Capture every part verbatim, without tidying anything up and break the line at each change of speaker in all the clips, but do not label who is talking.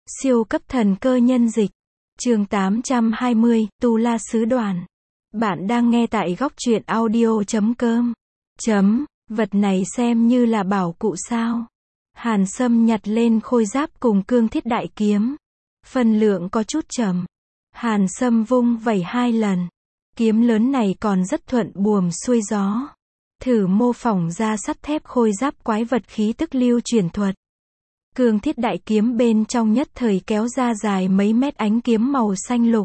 Siêu cấp thần cơ nhân dịch. Chương tám trăm hai mươi, Tu La Sứ Đoàn. Bạn đang nghe tại góc truyện audio chấm com. Chấm, vật này xem như là bảo cụ sao? Hàn Sâm nhặt lên khôi giáp cùng cương thiết đại kiếm. Phần lượng có chút chậm. Hàn Sâm vung vẩy hai lần. Kiếm lớn này còn rất thuận buồm xuôi gió. Thử mô phỏng ra sắt thép khôi giáp quái vật khí tức lưu truyền thuật. Cương thiết đại kiếm bên trong nhất thời kéo ra dài mấy mét ánh kiếm màu xanh lục.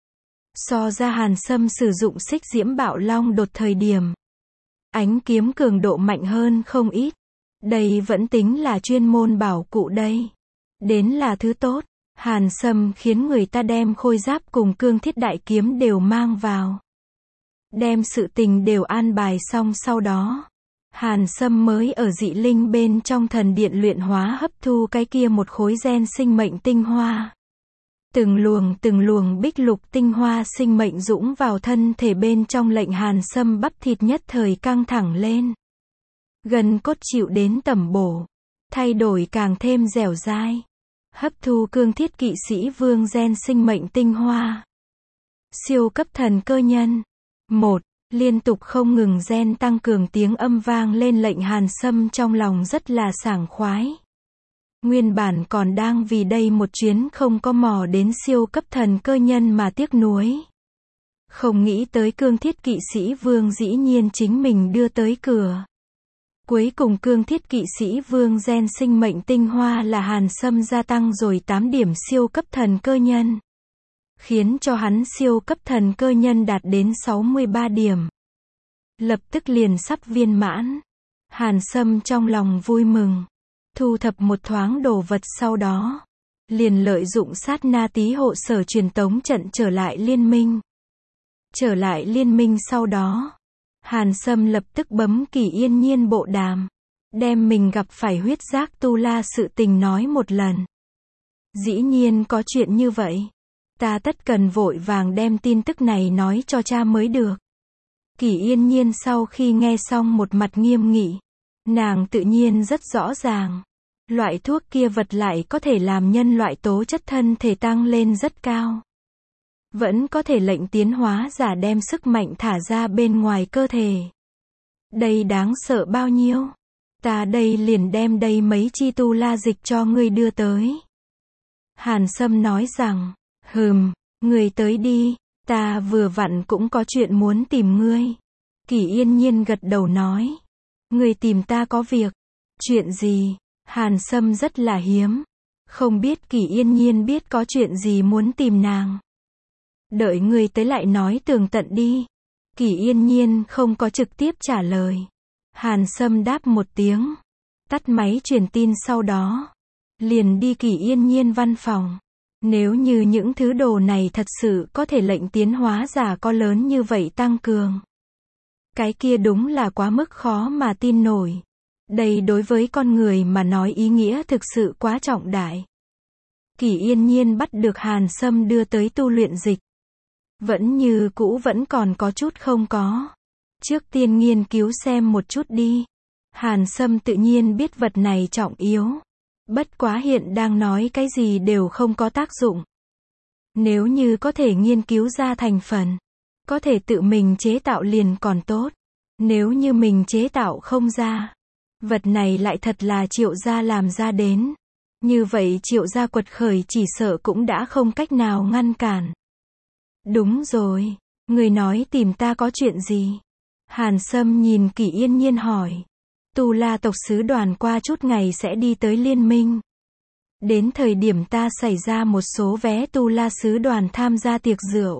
So ra Hàn Sâm sử dụng xích diễm bạo long đột thời điểm. Ánh kiếm cường độ mạnh hơn không ít. Đây vẫn tính là chuyên môn bảo cụ đây. Đến là thứ tốt. Hàn Sâm khiến người ta đem khôi giáp cùng cương thiết đại kiếm đều mang vào. Đem sự tình đều an bài xong sau đó. Hàn Sâm mới ở dị linh bên trong thần điện luyện hóa hấp thu cái kia một khối gen sinh mệnh tinh hoa. Từng luồng từng luồng bích lục tinh hoa sinh mệnh dũng vào thân thể bên trong lệnh Hàn Sâm bắp thịt nhất thời căng thẳng lên. Gân cốt chịu đến tẩm bổ. Thay đổi càng thêm dẻo dai. Hấp thu cương thiết kỵ sĩ vương gen sinh mệnh tinh hoa. Siêu cấp thần cơ nhân. một. Liên tục không ngừng gen tăng cường tiếng âm vang lên lệnh Hàn Sâm trong lòng rất là sảng khoái. Nguyên bản còn đang vì đây một chuyến không có mò đến siêu cấp thần cơ nhân mà tiếc nuối. Không nghĩ tới cương thiết kỵ sĩ vương dĩ nhiên chính mình đưa tới cửa. Cuối cùng cương thiết kỵ sĩ vương gen sinh mệnh tinh hoa là Hàn Sâm gia tăng rồi tám điểm siêu cấp thần cơ nhân. Khiến cho hắn siêu cấp thần cơ nhân đạt đến sáu mươi ba điểm. Lập tức liền sắp viên mãn. Hàn Sâm trong lòng vui mừng. Thu thập một thoáng đồ vật sau đó. Liền lợi dụng sát na tí hộ sở truyền tống trận trở lại liên minh. Trở lại liên minh sau đó. Hàn Sâm lập tức bấm Kỳ Yên Nhiên bộ đàm. Đem mình gặp phải huyết giác tu la sự tình nói một lần. Dĩ nhiên có chuyện như vậy. Ta tất cần vội vàng đem tin tức này nói cho cha mới được. Kỳ Yên Nhiên sau khi nghe xong một mặt nghiêm nghị. Nàng tự nhiên rất rõ ràng. Loại thuốc kia vật lại có thể làm nhân loại tố chất thân thể tăng lên rất cao. Vẫn có thể lệnh tiến hóa giả đem sức mạnh thả ra bên ngoài cơ thể. Đây đáng sợ bao nhiêu. Ta đây liền đem đây mấy chi tu la dịch cho ngươi đưa tới. Hàn Sâm nói rằng. Hừm, ngươi tới đi, ta vừa vặn cũng có chuyện muốn tìm ngươi. Kỳ Yên Nhiên gật đầu nói. Ngươi tìm ta có việc. Chuyện gì? Hàn Sâm rất là hiếm. Không biết Kỳ Yên Nhiên biết có chuyện gì muốn tìm nàng. Đợi ngươi tới lại nói tường tận đi. Kỳ Yên Nhiên không có trực tiếp trả lời. Hàn Sâm đáp một tiếng. Tắt máy truyền tin sau đó. Liền đi Kỳ Yên Nhiên văn phòng. Nếu như những thứ đồ này thật sự có thể lệnh tiến hóa giả có lớn như vậy tăng cường. Cái kia đúng là quá mức khó mà tin nổi. Đây đối với con người mà nói ý nghĩa thực sự quá trọng đại. Kỳ Yên Nhiên bắt được Hàn Sâm đưa tới tu luyện dịch. Vẫn như cũ vẫn còn có chút không có. Trước tiên nghiên cứu xem một chút đi. Hàn Sâm tự nhiên biết vật này trọng yếu. Bất quá hiện đang nói cái gì đều không có tác dụng. Nếu như có thể nghiên cứu ra thành phần, có thể tự mình chế tạo liền còn tốt. Nếu như mình chế tạo không ra, vật này lại thật là Triệu gia làm ra đến. Như vậy Triệu gia quật khởi chỉ sợ cũng đã không cách nào ngăn cản. Đúng rồi, người nói tìm ta có chuyện gì? Hàn Sâm nhìn Kỳ Yên Nhiên hỏi. Tu La tộc sứ đoàn qua chút ngày sẽ đi tới liên minh. Đến thời điểm ta xảy ra một số vé Tu La sứ đoàn tham gia tiệc rượu.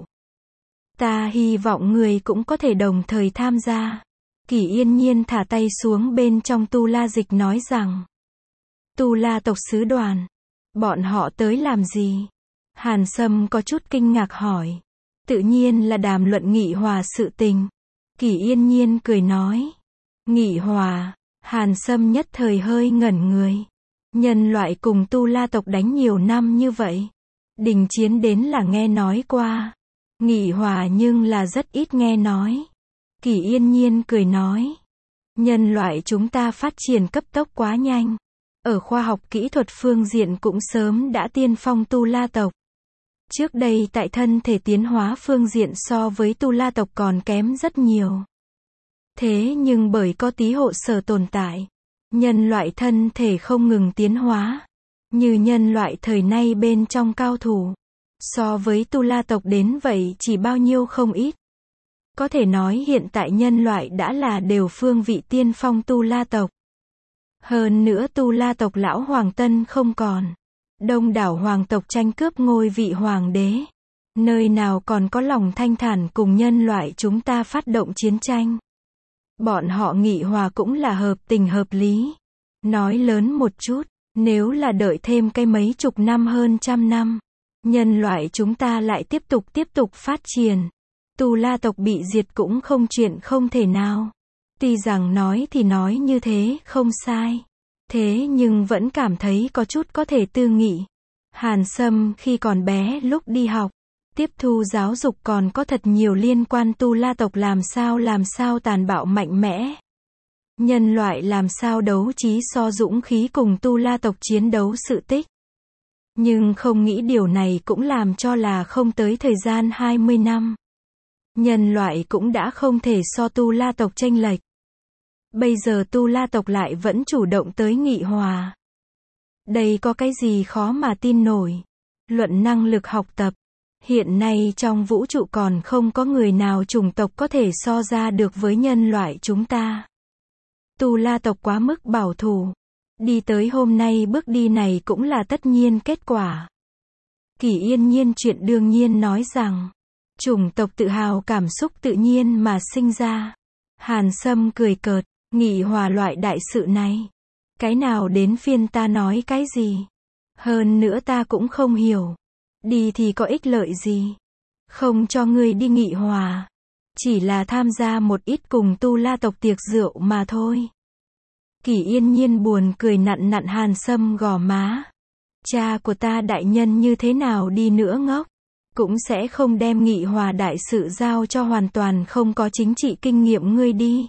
Ta hy vọng người cũng có thể đồng thời tham gia. Kỳ Yên Nhiên thả tay xuống bên trong Tu La dịch nói rằng. Tu La tộc sứ đoàn. Bọn họ tới làm gì? Hàn Sâm có chút kinh ngạc hỏi. Tự nhiên là đàm luận nghị hòa sự tình. Kỳ Yên Nhiên cười nói. Nghị hòa. Hàn Sâm nhất thời hơi ngẩn người. Nhân loại cùng Tu La tộc đánh nhiều năm như vậy. Đình chiến đến là nghe nói qua. Nghị hòa nhưng là rất ít nghe nói. Kỳ Yên Nhiên cười nói. Nhân loại chúng ta phát triển cấp tốc quá nhanh. ở khoa học kỹ thuật phương diện cũng sớm đã tiên phong Tu La tộc. Trước đây tại thân thể tiến hóa phương diện so với Tu La tộc còn kém rất nhiều. Thế nhưng bởi có tí hộ sở tồn tại, nhân loại thân thể không ngừng tiến hóa. Như nhân loại thời nay bên trong cao thủ, so với Tu La tộc đến vậy chỉ bao nhiêu không ít. Có thể nói hiện tại nhân loại đã là đều phương vị tiên phong Tu La tộc. Hơn nữa Tu La tộc lão hoàng tân không còn. Đông đảo hoàng tộc tranh cướp ngôi vị hoàng đế. Nơi nào còn có lòng thanh thản cùng nhân loại chúng ta phát động chiến tranh. Bọn họ nghị hòa cũng là hợp tình hợp lý. Nói lớn một chút, nếu là đợi thêm cái mấy chục năm hơn trăm năm, nhân loại chúng ta lại tiếp tục tiếp tục phát triển. Tu La tộc bị diệt cũng không chuyện không thể nào. Tuy rằng nói thì nói như thế không sai. Thế nhưng vẫn cảm thấy có chút có thể tư nghị. Hàn Sâm khi còn bé lúc đi học, tiếp thu giáo dục còn có thật nhiều liên quan Tu La tộc làm sao làm sao tàn bạo mạnh mẽ. Nhân loại làm sao đấu trí so dũng khí cùng Tu La tộc chiến đấu sự tích. Nhưng không nghĩ điều này cũng làm cho là không tới thời gian hai mươi năm. Nhân loại cũng đã không thể so Tu La tộc chênh lệch. Bây giờ Tu La tộc lại vẫn chủ động tới nghị hòa. Đây có cái gì khó mà tin nổi. Luận năng lực học tập. Hiện nay trong vũ trụ còn không có người nào chủng tộc có thể so ra được với nhân loại chúng ta. Tu La tộc quá mức bảo thủ. Đi tới hôm nay bước đi này cũng là tất nhiên kết quả. Kỷ Yên Nhiên chuyện đương nhiên nói rằng, chủng tộc tự hào cảm xúc tự nhiên mà sinh ra. Hàn Sâm cười cợt, nghị hòa loại đại sự này. Cái nào đến phiên ta nói cái gì? Hơn nữa ta cũng không hiểu. Đi thì có ích lợi gì? Không cho ngươi đi nghị hòa. Chỉ là tham gia một ít cùng Tu La tộc tiệc rượu mà thôi. Kỷ Yên Nhiên buồn cười nặn nặn Hàn Sâm gò má. Cha của ta đại nhân như thế nào đi nữa ngốc, cũng sẽ không đem nghị hòa đại sự giao cho hoàn toàn không có chính trị kinh nghiệm ngươi đi.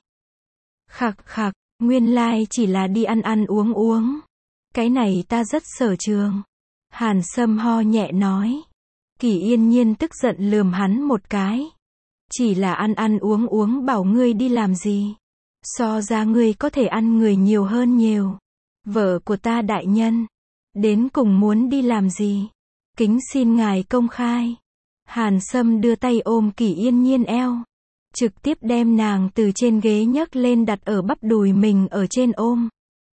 Khặc khặc, nguyên lai chỉ là đi ăn ăn uống uống. Cái này ta rất sở trường. Hàn Sâm ho nhẹ nói. Kỷ Yên Nhiên tức giận lườm hắn một cái. Chỉ là ăn ăn uống uống bảo ngươi đi làm gì? So ra ngươi có thể ăn người nhiều hơn nhiều. Vợ của ta đại nhân, đến cùng muốn đi làm gì? Kính xin ngài công khai. Hàn Sâm đưa tay ôm Kỷ Yên Nhiên eo, trực tiếp đem nàng từ trên ghế nhấc lên đặt ở bắp đùi mình ở trên ôm.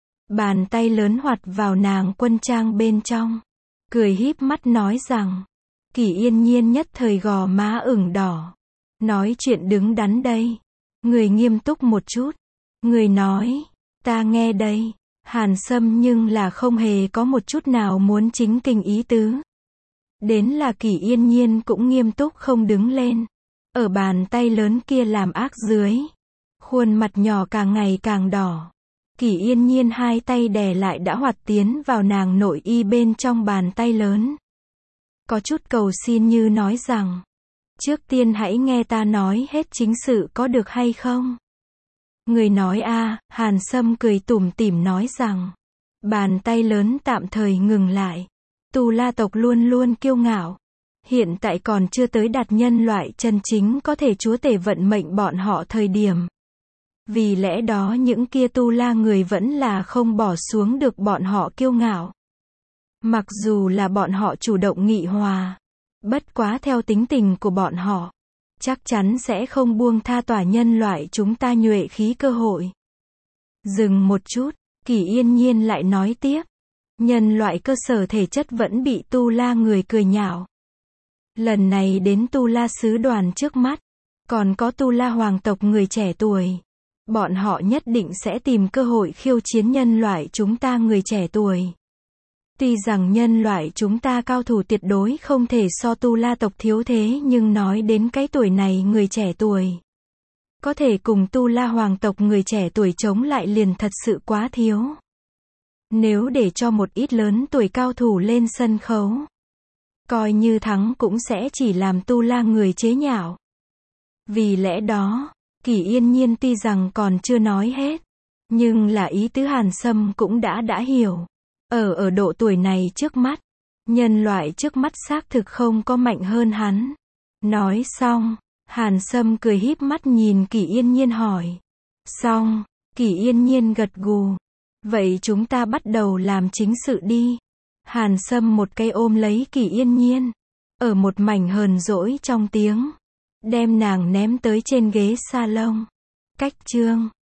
Bàn tay lớn hoạt vào nàng quân trang bên trong, cười híp mắt nói rằng. Kỷ Yên Nhiên nhất thời gò má ửng đỏ. Nói chuyện đứng đắn đây. Người nghiêm túc một chút. Người nói, ta nghe đây. Hàn Sâm nhưng là không hề có một chút nào muốn chính kinh ý tứ. Đến là Kỷ Yên Nhiên cũng nghiêm túc không đứng lên. Ở bàn tay lớn kia làm ác dưới. Khuôn mặt nhỏ càng ngày càng đỏ. Kỷ Yên Nhiên hai tay đè lại đã hoạt tiến vào nàng nội y bên trong bàn tay lớn. Có chút cầu xin như nói rằng. Trước tiên hãy nghe ta nói hết chính sự có được hay không? Người nói a. À, Hàn Sâm cười tủm tỉm nói rằng. Bàn tay lớn tạm thời ngừng lại. Tu La tộc luôn luôn kiêu ngạo. Hiện tại còn chưa tới đạt nhân loại chân chính có thể chúa tể vận mệnh bọn họ thời điểm. Vì lẽ đó những kia Tu La người vẫn là không bỏ xuống được bọn họ kiêu ngạo. Mặc dù là bọn họ chủ động nghị hòa. Bất quá theo tính tình của bọn họ, chắc chắn sẽ không buông tha tỏa nhân loại chúng ta nhuệ khí cơ hội. Dừng một chút, Kỷ Yên Nhiên lại nói tiếp. Nhân loại cơ sở thể chất vẫn bị Tu La người cười nhạo. Lần này đến Tu La sứ đoàn trước mắt, còn có Tu La hoàng tộc người trẻ tuổi. Bọn họ nhất định sẽ tìm cơ hội khiêu chiến nhân loại chúng ta người trẻ tuổi. Tuy rằng nhân loại chúng ta cao thủ tuyệt đối không thể so Tu La tộc thiếu thế nhưng nói đến cái tuổi này người trẻ tuổi. Có thể cùng Tu La hoàng tộc người trẻ tuổi chống lại liền thật sự quá thiếu. Nếu để cho một ít lớn tuổi cao thủ lên sân khấu, coi như thắng cũng sẽ chỉ làm Tu La người chế nhạo. Vì lẽ đó, Kỷ Yên Nhiên tuy rằng còn chưa nói hết, Nhưng là ý tứ Hàn Sâm cũng đã đã hiểu. Ở ở độ tuổi này trước mắt, nhân loại trước mắt xác thực không có mạnh hơn hắn. Nói xong, Hàn Sâm cười híp mắt nhìn Kỷ Yên Nhiên hỏi. Xong, Kỷ Yên Nhiên gật gù. Vậy chúng ta bắt đầu làm chính sự đi. Hàn Sâm một cây ôm lấy Kỷ Yên Nhiên. Ở một mảnh hờn dỗi trong tiếng. Đem nàng ném tới trên ghế salon. Cách chương